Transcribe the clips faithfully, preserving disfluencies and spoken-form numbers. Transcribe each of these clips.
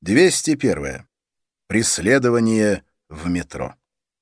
двести первое. Преследование в метро.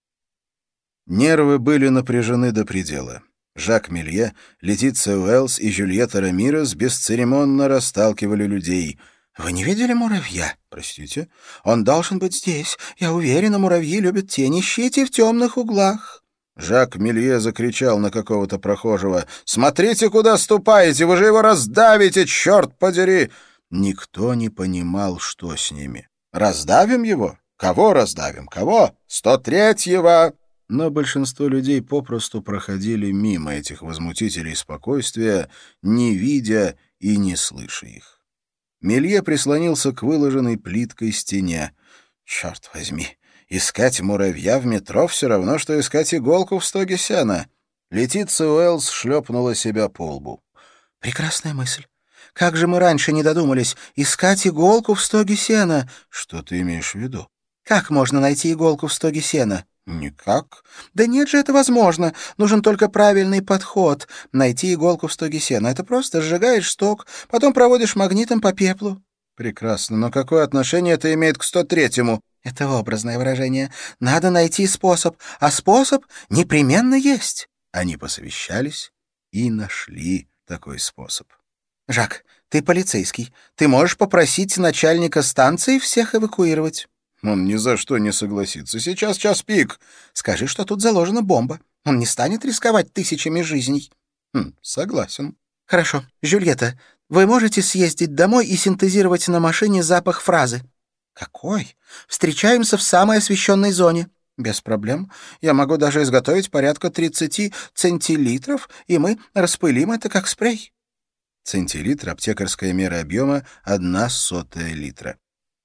Нервы были напряжены до предела. Жак Мелье, Летиция Уэллс и Жюльетта Рамирес бесцеремонно расталкивали людей. «Вы не видели муравья? Простите? Он должен быть здесь. Я уверена, муравьи любят тень. Ищите в темных углах». Жак Мелье закричал на какого-то прохожего. «Смотрите, куда ступаете! Вы же его раздавите, черт подери!» Никто не понимал, что с ними. «Раздавим его? Кого раздавим? Кого? сто третьего!» Но большинство людей попросту проходили мимо этих возмутителей спокойствия, не видя и не слыша их. Мелье прислонился к выложенной плиткой стене. «Черт возьми! Искать муравья в метро все равно, что искать иголку в стоге сена». Летиция Уэллс шлепнула себя по лбу. «Прекрасная мысль. Как же мы раньше не додумались искать иголку в стоге сена?» «Что ты имеешь в виду?» «Как можно найти иголку в стоге сена?» «Никак». «Да нет же, это возможно. Нужен только правильный подход. Найти иголку в стоге сена. Это просто сжигаешь стог, потом проводишь магнитом по пеплу». «Прекрасно. Но какое отношение это имеет к сто третьему?» «Это образное выражение. Надо найти способ, а способ непременно есть». Они посовещались и нашли такой способ. «Жак, ты полицейский. Ты можешь попросить начальника станции всех эвакуировать». «Он ни за что не согласится. Сейчас час пик». «Скажи, что тут заложена бомба. Он не станет рисковать тысячами жизней». «Хм, согласен». «Хорошо. Жюльетта, вы можете съездить домой и синтезировать на машине запах фразы?» «Какой?» «Встречаемся в самой освещенной зоне». «Без проблем. Я могу даже изготовить порядка тридцати центилитров, и мы распылим это как спрей». Центилитр — аптекарская мера объема — одна сотая литра.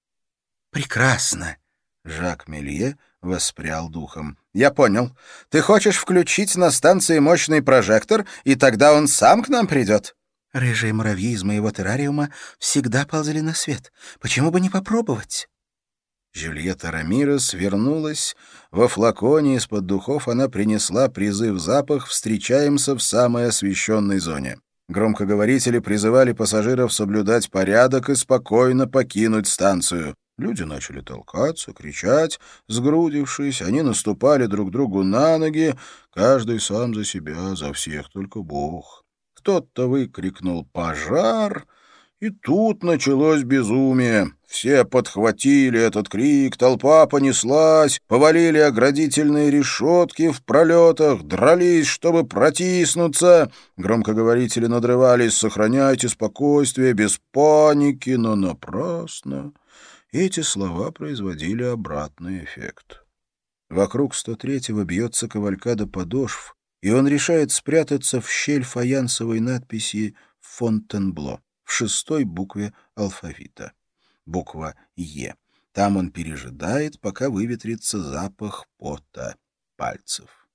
«Прекрасно!» — Жак Мелье воспрял духом. «Я понял. Ты хочешь включить на станции мощный прожектор, и тогда он сам к нам придет?» «Рыжие муравьи из моего террариума всегда ползали на свет. Почему бы не попробовать?» Жюльетта Рамирес вернулась. Во флаконе из-под духов она принесла призыв запах «Встречаемся в самой освещенной зоне». Громкоговорители призывали пассажиров соблюдать порядок и спокойно покинуть станцию. Люди начали толкаться, кричать. Сгрудившись, они наступали друг другу на ноги. Каждый сам за себя, за всех только Бог. Кто-то выкрикнул «Пожар!», и тут началось безумие. Все подхватили этот крик, толпа понеслась, повалили оградительные решетки в пролетах, дрались, чтобы протиснуться. Громкоговорители надрывались: «Сохраняйте спокойствие, без паники», но напрасно. Эти слова производили обратный эффект. Вокруг сто третьего бьется кавалькада подошв, и он решает спрятаться в щель фаянсовой надписи «Фонтенбло» в шестой букве алфавита. Буква «Е». Там он пережидает, пока выветрится запах пота пальцев.